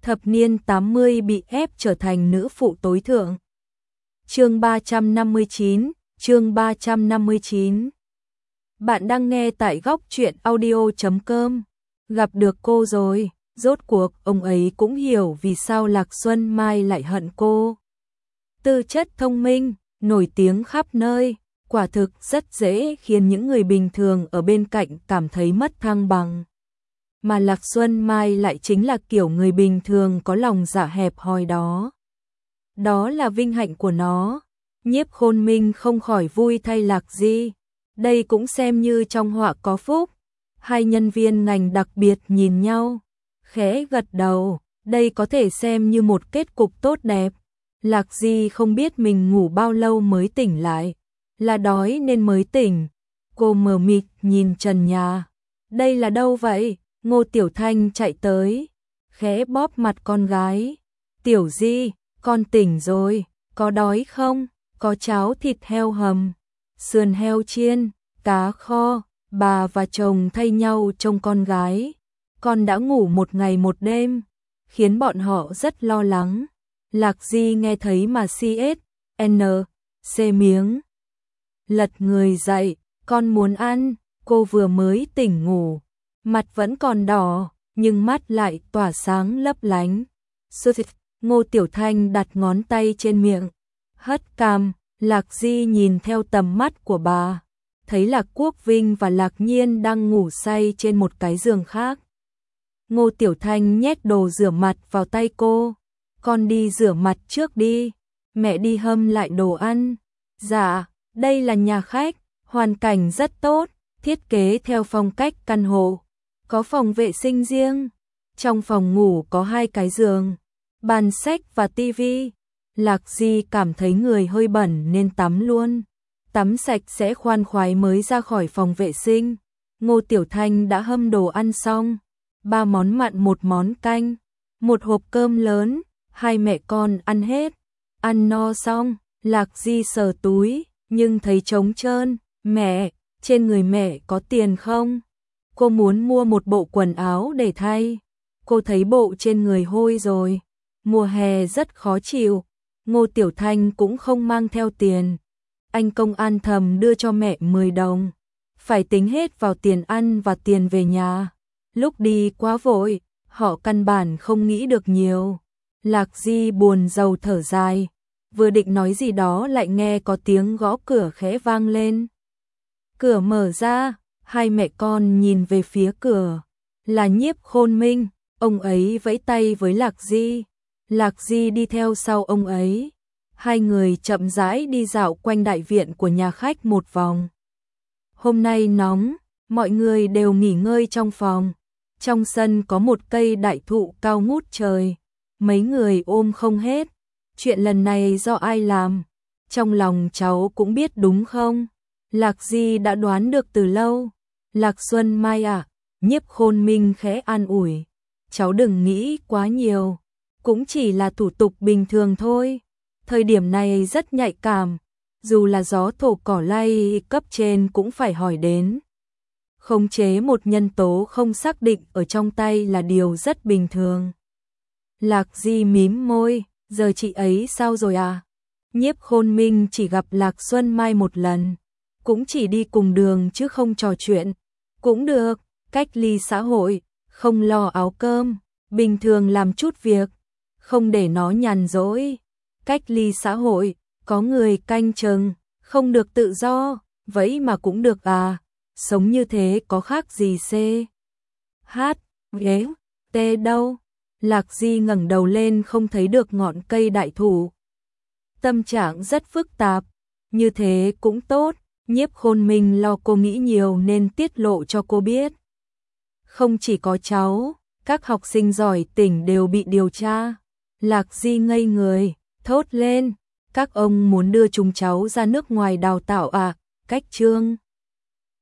thập niên 80 bị ép trở thành nữ phụ tối thượng. Chương 359, chương 359. Bạn đang nghe tại góc truyện audio.com. Gặp được cô rồi, rốt cuộc ông ấy cũng hiểu vì sao Lạc Xuân Mai lại hận cô. Tư chất thông minh, nổi tiếng khắp nơi, quả thực rất dễ khiến những người bình thường ở bên cạnh cảm thấy mất thăng bằng. Mà Lạc Xuân Mai lại chính là kiểu người bình thường có lòng dạ hẹp hòi đó. Đó là vinh hạnh của nó. Nhiếp Khôn Minh không khỏi vui thay Lạc Di. Đây cũng xem như trong họa có phúc. Hai nhân viên ngành đặc biệt nhìn nhau, khẽ gật đầu, đây có thể xem như một kết cục tốt đẹp. Lạc Di không biết mình ngủ bao lâu mới tỉnh lại, là đói nên mới tỉnh. Cô mờ mịt nhìn trần nhà. Đây là đâu vậy? Ngô Tiểu Thanh chạy tới, khẽ bóp mặt con gái. Tiểu Di, con tỉnh rồi, có đói không? Có cháo thịt heo hầm, sườn heo chiên, cá kho. Bà và chồng thay nhau trông con gái. Con đã ngủ một ngày một đêm, khiến bọn họ rất lo lắng. Lạc Di nghe thấy mà CSNC miếng. Lật người dậy, con muốn ăn. Cô vừa mới tỉnh ngủ, mặt vẫn còn đỏ, nhưng mắt lại tỏa sáng lấp lánh. Ngô Tiểu Thanh đặt ngón tay trên miệng, hất cằm. Lạc Di nhìn theo tầm mắt của bà, thấy Lạc Quốc Vinh và Lạc Nhiên đang ngủ say trên một cái giường khác. Ngô Tiểu Thanh nhét đồ rửa mặt vào tay cô. Con đi rửa mặt trước đi, mẹ đi hâm lại đồ ăn. Dạ, đây là nhà khách, hoàn cảnh rất tốt, thiết kế theo phong cách căn hộ. Có phòng vệ sinh riêng. Trong phòng ngủ có 2 cái giường, bàn sách và tivi. Lạc Di cảm thấy người hơi bẩn nên tắm luôn. Tắm sạch sẽ khoan khoái mới ra khỏi phòng vệ sinh. Ngô Tiểu Thanh đã hâm đồ ăn xong, 3 món mặn 1 món canh, 1 hộp cơm lớn. Hai mẹ con ăn hết. Ăn no xong, Lạc Di sờ túi, nhưng thấy trống trơn. Mẹ, trên người mẹ có tiền không? Cô muốn mua một bộ quần áo để thay. Cô thấy bộ trên người hôi rồi. Mùa hè rất khó chịu. Ngô Tiểu Thanh cũng không mang theo tiền. Anh công an thầm đưa cho mẹ 10 đồng. Phải tính hết vào tiền ăn và tiền về nhà. Lúc đi quá vội, họ căn bản không nghĩ được nhiều. Lạc Di buồn rầu thở dài. Vừa định nói gì đó lại nghe có tiếng gõ cửa khẽ vang lên. Cửa mở ra, hai mẹ con nhìn về phía cửa. Là Nhiếp Khôn Minh, ông ấy vẫy tay với Lạc Di. Lạc Di đi theo sau ông ấy. Hai người chậm rãi đi dạo quanh đại viện của nhà khách một vòng. Hôm nay nóng, mọi người đều nghỉ ngơi trong phòng. Trong sân có một cây đại thụ cao ngút trời. Mấy người ôm không hết. Chuyện lần này do ai làm? Trong lòng cháu cũng biết đúng không? Lạc Di đã đoán được từ lâu. Lạc Xuân Mai à? Nhiếp Khôn Minh khẽ an ủi. Cháu đừng nghĩ quá nhiều. Cũng chỉ là thủ tục bình thường thôi. Thời điểm này rất nhạy cảm. Dù là gió thổi cỏ lay, cấp trên cũng phải hỏi đến. Khống chế một nhân tố không xác định ở trong tay là điều rất bình thường. Lạc Di mím môi, giờ chị ấy sao rồi à? Nhiếp Khôn Minh chỉ gặp Lạc Xuân Mai một lần, cũng chỉ đi cùng đường chứ không trò chuyện. Cũng được, cách ly xã hội, không lo áo cơm, bình thường làm chút việc, không để nó nhàn rỗi. Cách ly xã hội, có người canh chừng, không được tự do, vậy mà cũng được à? Sống như thế có khác gì T đâu? Lạc Di ngẩng đầu lên không thấy được ngọn cây đại thụ. Tâm trạng rất phức tạp, như thế cũng tốt. Nhiếp Khôn Minh lo cô nghĩ nhiều nên tiết lộ cho cô biết. Không chỉ có cháu, các học sinh giỏi tỉnh đều bị điều tra. Lạc Di ngây người, thốt lên, các ông muốn đưa chúng cháu ra nước ngoài đào tạo à? Cách chương